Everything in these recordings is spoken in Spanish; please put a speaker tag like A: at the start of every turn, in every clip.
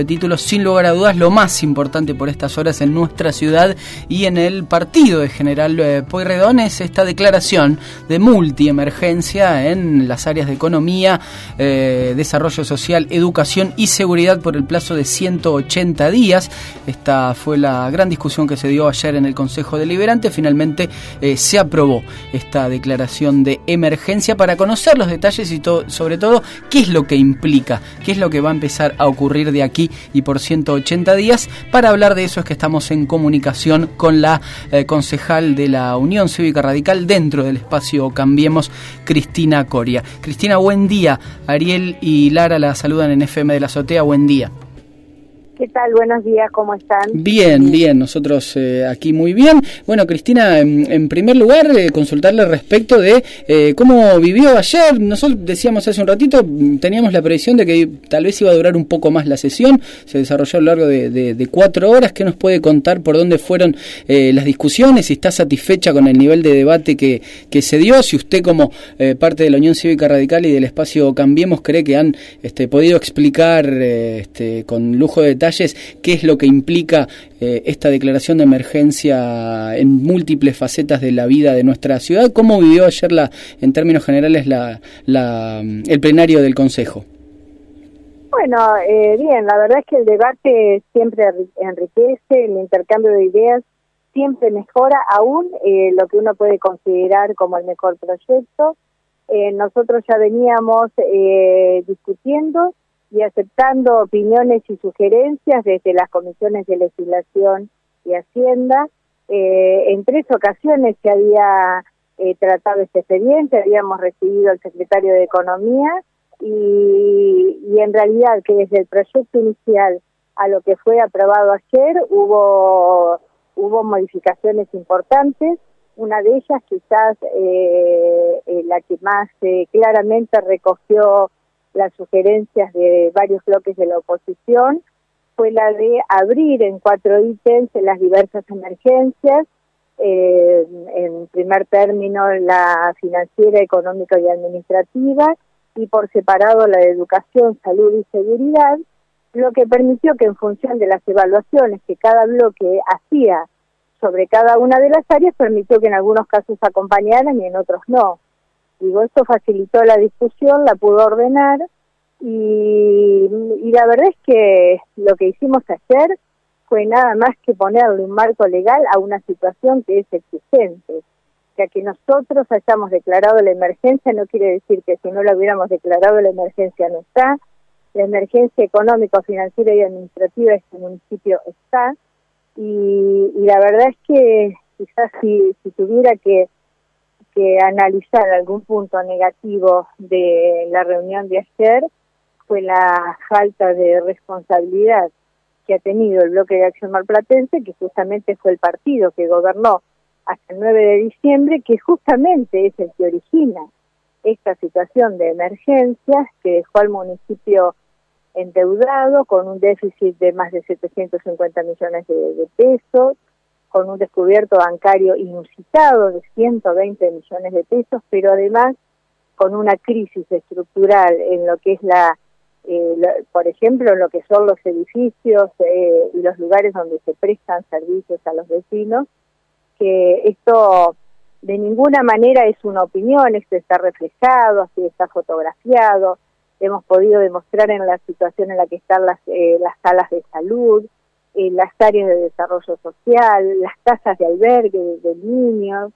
A: Título, sin lugar a dudas, lo más importante por estas horas en nuestra ciudad y en el partido de General Pueyrredón es esta declaración de multiemergencia en las áreas de economía, desarrollo social, educación y seguridad por el plazo de 180 días. Esta fue la gran discusión que se dio ayer en el Consejo Deliberante. Finalmente se aprobó esta declaración de emergencia para conocer los detalles y sobre todo qué es lo que implica, qué es lo que va a empezar a ocurrir de aquí y por 180 días. Para hablar de eso es que estamos en comunicación con la concejal de la Unión Cívica Radical dentro del espacio Cambiemos, Cristina Coria. Cristina, buen día. Ariel y Lara la saludan en FM de la Azotea. Buen día.
B: ¿Qué tal? Buenos días, ¿cómo están?
A: Bien, nosotros aquí muy bien. Bueno, Cristina, en primer lugar, consultarle respecto de cómo vivió ayer. Nosotros decíamos hace un ratito, teníamos la previsión de que tal vez iba a durar un poco más la sesión, se desarrolló a lo largo de 4 horas. ¿Qué nos puede contar por dónde fueron las discusiones? Si está satisfecha con el nivel de debate que se dio, si usted como parte de la Unión Cívica Radical y del espacio Cambiemos cree que han podido explicar con lujo de detalle qué es lo que implica esta declaración de emergencia en múltiples facetas de la vida de nuestra ciudad. ¿Cómo vivió ayer, en términos generales, el plenario del Consejo?
B: Bueno, bien, la verdad es que el debate siempre enriquece, el intercambio de ideas siempre mejora aún lo que uno puede considerar como el mejor proyecto. Nosotros ya veníamos discutiendo y aceptando opiniones y sugerencias desde las comisiones de legislación y Hacienda. En 3 ocasiones se había tratado este expediente, habíamos recibido al secretario de Economía y en realidad que desde el proyecto inicial a lo que fue aprobado ayer hubo modificaciones importantes. Una de ellas quizás la que más claramente recogió las sugerencias de varios bloques de la oposición, fue la de abrir en 4 ítems las diversas emergencias, en primer término la financiera, económica y administrativa, y por separado la de educación, salud y seguridad, lo que permitió que en función de las evaluaciones que cada bloque hacía sobre cada una de las áreas, permitió que en algunos casos acompañaran y en otros no. Digo, esto facilitó la discusión, la pudo ordenar y la verdad es que lo que hicimos ayer fue nada más que ponerle un marco legal a una situación que es existente. Ya que nosotros hayamos declarado la emergencia no quiere decir que si no la hubiéramos declarado la emergencia no está. La emergencia económica, financiera y administrativa de este municipio está y la verdad es que quizás si tuviera que analizar algún punto negativo de la reunión de ayer fue la falta de responsabilidad que ha tenido el bloque de Acción Marplatense, que justamente fue el partido que gobernó hasta el 9 de diciembre, que justamente es el que origina esta situación de emergencias que dejó al municipio endeudado con un déficit de más de 750 millones de pesos, con un descubierto bancario inusitado de 120 millones de pesos, pero además con una crisis estructural en lo que es por ejemplo, en lo que son los edificios y los lugares donde se prestan servicios a los vecinos, que esto de ninguna manera es una opinión, esto está reflejado, así está fotografiado, hemos podido demostrar en la situación en la que están las salas de salud, las áreas de desarrollo social, las casas de albergue de niños,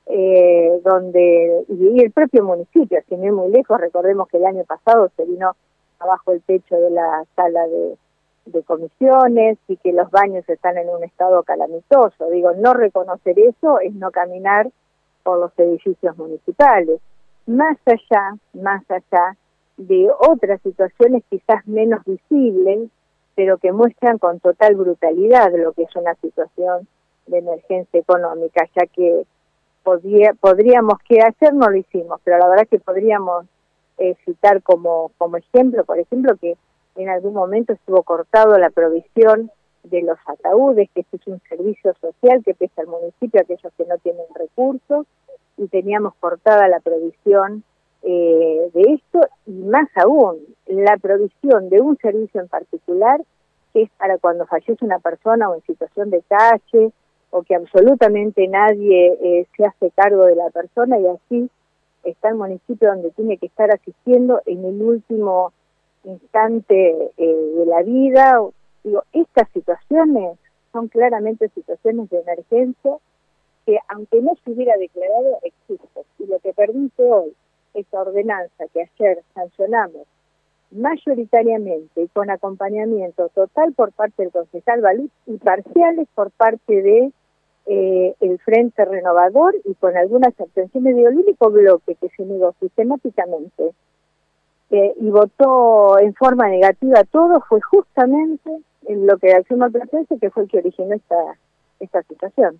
B: y el propio municipio, sin ir muy lejos, recordemos que el año pasado se vino abajo el techo de la sala de comisiones y que los baños están en un estado calamitoso. Digo, no reconocer eso es no caminar por los edificios municipales. Más allá de otras situaciones quizás menos visibles, pero que muestran con total brutalidad lo que es una situación de emergencia económica, ya que podríamos, que ayer no lo hicimos, pero la verdad es que podríamos citar como ejemplo, por ejemplo, que en algún momento estuvo cortado la provisión de los ataúdes, que este es un servicio social que presta el municipio a aquellos que no tienen recursos, y teníamos cortada la provisión de esto, y más aún, la provisión de un servicio en particular que es para cuando fallece una persona o en situación de calle, o que absolutamente nadie se hace cargo de la persona, y así está el municipio donde tiene que estar asistiendo en el último instante de la vida. Digo, estas situaciones son claramente situaciones de emergencia que, aunque no se hubiera declarado, existen. Y lo que permite hoy esta ordenanza que ayer sancionamos mayoritariamente y con acompañamiento total por parte del concejal Baluz y parciales por parte de el Frente Renovador, y con algunas abstenciones del único bloque que se negó sistemáticamente y votó en forma negativa todo, fue justamente el bloque de Acción Marplatense, que fue el que originó esta situación.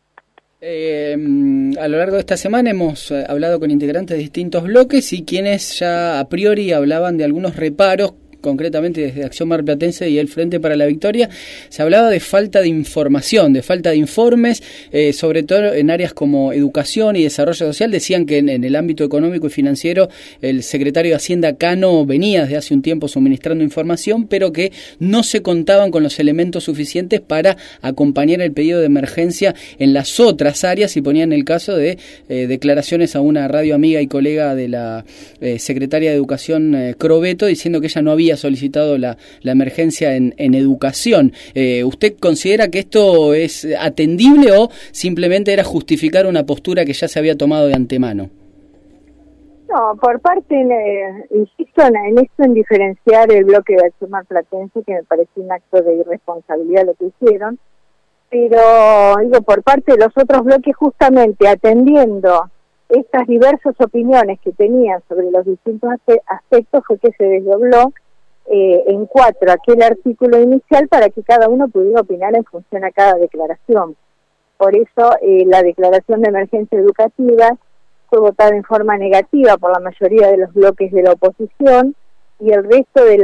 A: A lo largo de esta semana hemos hablado con integrantes de distintos bloques y quienes ya a priori hablaban de algunos reparos, concretamente desde Acción Marplatense y el Frente para la Victoria. Se hablaba de falta de información, de falta de informes, sobre todo en áreas como educación y desarrollo social. Decían que en el ámbito económico y financiero el secretario de Hacienda Cano venía desde hace un tiempo suministrando información, pero que no se contaban con los elementos suficientes para acompañar el pedido de emergencia en las otras áreas, y ponían el caso de declaraciones a una radio amiga y colega de la secretaria de Educación, Crobeto, diciendo que ella no había solicitado la emergencia en educación. ¿Usted considera que esto es atendible o simplemente era justificar una postura que ya se había tomado de antemano?
B: No, por parte, insisto en esto, en diferenciar el bloque de Acción Marplatense, que me parece un acto de irresponsabilidad lo que hicieron, pero digo, por parte de los otros bloques, justamente atendiendo estas diversas opiniones que tenían sobre los distintos aspectos, fue que se desdobló en 4 aquel artículo inicial para que cada uno pudiera opinar en función a cada declaración. Por eso la declaración de emergencia educativa fue votada en forma negativa por la mayoría de los bloques de la oposición, y el resto de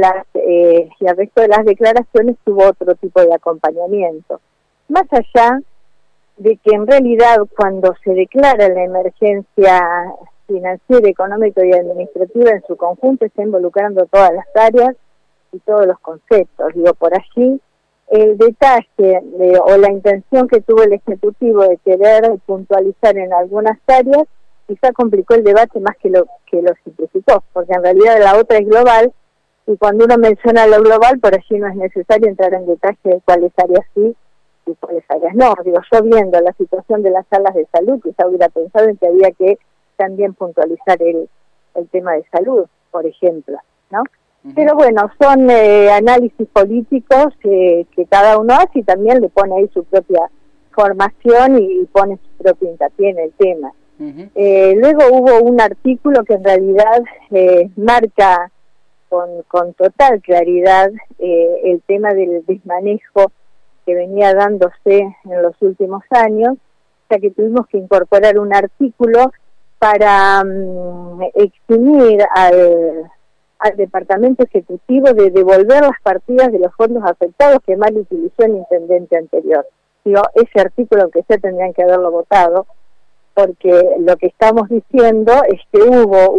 B: las declaraciones tuvo otro tipo de acompañamiento. Más allá de que en realidad cuando se declara la emergencia financiera, económica y administrativa en su conjunto, está involucrando todas las áreas y todos los conceptos. Digo, por allí el detalle o la intención que tuvo el Ejecutivo de querer puntualizar en algunas áreas quizá complicó el debate más que lo simplificó, porque en realidad la otra es global, y cuando uno menciona lo global, por allí no es necesario entrar en detalle de cuáles áreas sí y cuáles áreas no. Digo, yo viendo la situación de las salas de salud, quizá hubiera pensado en que había que también puntualizar el tema de salud, por ejemplo, ¿no? Pero bueno, son análisis políticos que cada uno hace, y también le pone ahí su propia formación y pone su propio hincapié en el tema. Luego hubo un artículo que en realidad marca con total claridad el tema del desmanejo que venía dándose en los últimos años, o sea que tuvimos que incorporar un artículo para eximir al Departamento Ejecutivo de devolver las partidas de los fondos afectados que mal utilizó el intendente anterior. Digo, ese artículo, aunque sea, tendrían que haberlo votado, porque lo que estamos diciendo es que hubo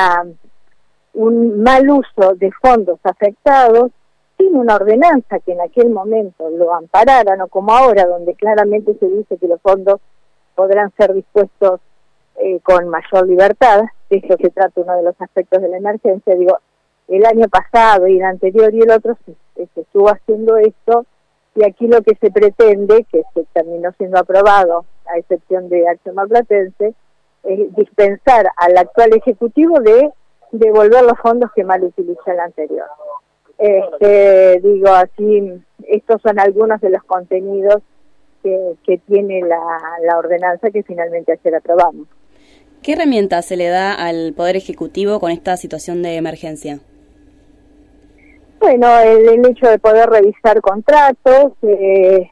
B: un mal uso de fondos afectados sin una ordenanza que en aquel momento lo amparara, no como ahora, donde claramente se dice que los fondos podrán ser dispuestos con mayor libertad. De eso se trata uno de los aspectos de la emergencia. Digo, el año pasado y el anterior y el otro se estuvo haciendo esto, y aquí lo que se pretende, que se terminó siendo aprobado, a excepción de Acción Marplatense, es dispensar al actual Ejecutivo de devolver los fondos que mal utilizó el anterior. Digo, así, estos son algunos de los contenidos que tiene la ordenanza que finalmente ayer aprobamos.
C: ¿Qué herramienta se le da al Poder Ejecutivo con esta situación de emergencia?
B: Bueno, el hecho de poder revisar contratos, de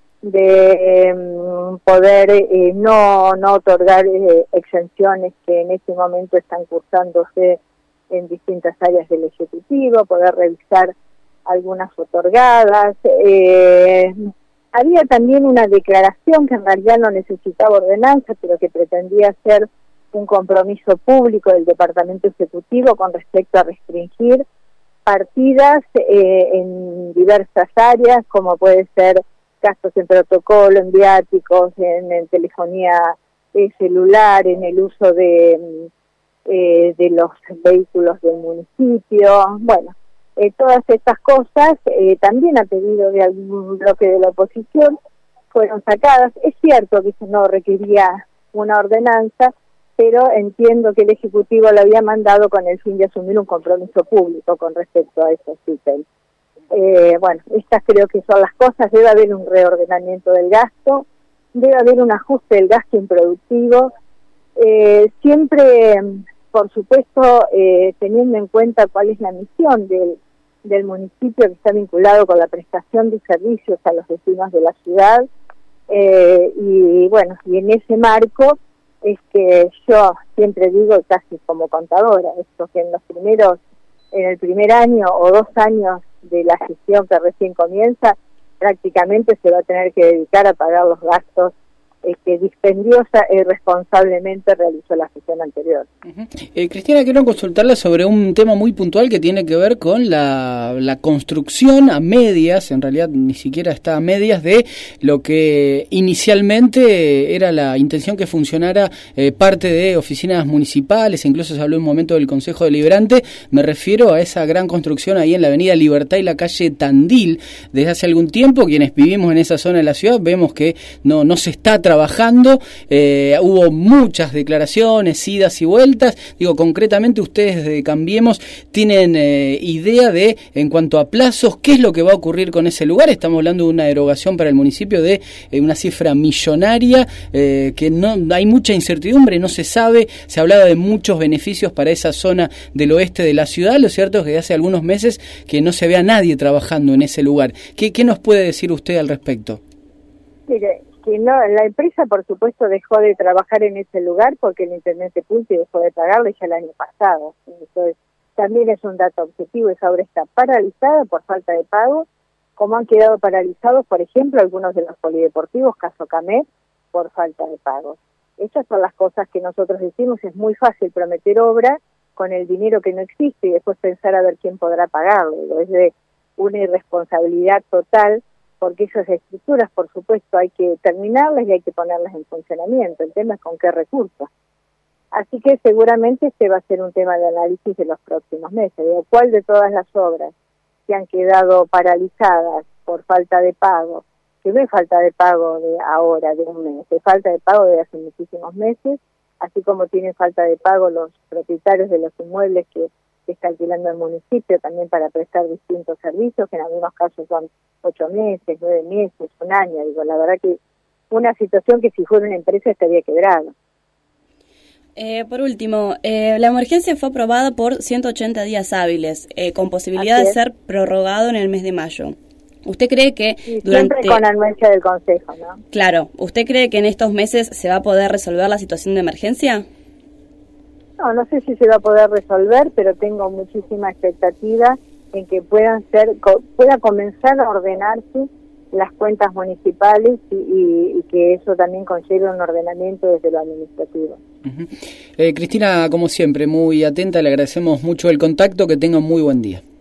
B: poder no otorgar exenciones que en este momento están cursándose en distintas áreas del Ejecutivo, poder revisar algunas otorgadas. Había también una declaración que en realidad no necesitaba ordenanza, pero que pretendía ser un compromiso público del Departamento Ejecutivo con respecto a restringir partidas en diversas áreas, como puede ser gastos en protocolo, en viáticos, en telefonía celular, en el uso de los vehículos del municipio. Bueno, todas estas cosas, también a pedido de algún bloque de la oposición, fueron sacadas. Es cierto que eso no requería una ordenanza, pero entiendo que el Ejecutivo lo había mandado con el fin de asumir un compromiso público con respecto a esos ítems. Bueno, estas creo que son las cosas. Debe haber un reordenamiento del gasto, debe haber un ajuste del gasto improductivo, siempre, por supuesto, teniendo en cuenta cuál es la misión del municipio, que está vinculado con la prestación de servicios a los vecinos de la ciudad, y bueno, y en ese marco es que yo siempre digo, casi como contadora, esto que en el primer año o 2 años de la gestión que recién comienza, prácticamente se va a tener que dedicar a pagar los gastos que dispendiosa e irresponsablemente realizó la gestión anterior.
A: Cristina, quiero consultarla sobre un tema muy puntual que tiene que ver con la construcción a medias, en realidad ni siquiera está a medias, de lo que inicialmente era la intención que funcionara parte de oficinas municipales, incluso se habló en un momento del Consejo Deliberante. Me refiero a esa gran construcción ahí en la avenida Libertad y la calle Tandil. Desde hace algún tiempo, quienes vivimos en esa zona de la ciudad, vemos que no se está trabajando. Hubo muchas declaraciones, idas y vueltas. Digo, concretamente ustedes de Cambiemos tienen idea de, en cuanto a plazos, qué es lo que va a ocurrir con ese lugar. Estamos hablando de una erogación para el municipio de una cifra millonaria, que no hay mucha incertidumbre, no se sabe. Se hablaba de muchos beneficios para esa zona del oeste de la ciudad. Lo cierto es que hace algunos meses que no se ve a nadie trabajando en ese lugar. ¿Qué nos puede decir usted al respecto?
B: Mire, que no, la empresa por supuesto dejó de trabajar en ese lugar porque el intendente Pulti dejó de pagarle ya el año pasado. Entonces, también es un dato objetivo, esa obra está paralizada por falta de pago, como han quedado paralizados, por ejemplo, algunos de los polideportivos, caso Camet, por falta de pago. Esas son las cosas que nosotros decimos. Es muy fácil prometer obra con el dinero que no existe y después pensar a ver quién podrá pagarlo. Es de una irresponsabilidad total, porque esas estructuras, por supuesto, hay que terminarlas y hay que ponerlas en funcionamiento. El tema es con qué recursos. Así que seguramente este va a ser un tema de análisis de los próximos meses, de cuál de todas las obras que han quedado paralizadas por falta de pago, que no es falta de pago de ahora, de un mes, es falta de pago de hace muchísimos meses, así como tienen falta de pago los propietarios de los inmuebles que está alquilando el municipio también para prestar distintos servicios, que en algunos casos son 8 meses, 9 meses, 1 año. Digo, la verdad que una situación que si fuera una empresa estaría quebrada.
C: Por último, la emergencia fue aprobada por 180 días hábiles, con posibilidad de ser prorrogado en el mes de mayo. ¿Usted cree que
B: siempre con anuencia del Consejo, no?
C: Claro. ¿Usted cree que en estos meses se va a poder resolver la situación de emergencia?
B: No sé si se va a poder resolver, pero tengo muchísima expectativa en que pueda comenzar a ordenarse las cuentas municipales y que eso también conlleve un ordenamiento desde lo administrativo.
A: Cristina, como siempre, muy atenta, le agradecemos mucho el contacto, que tenga un muy buen día.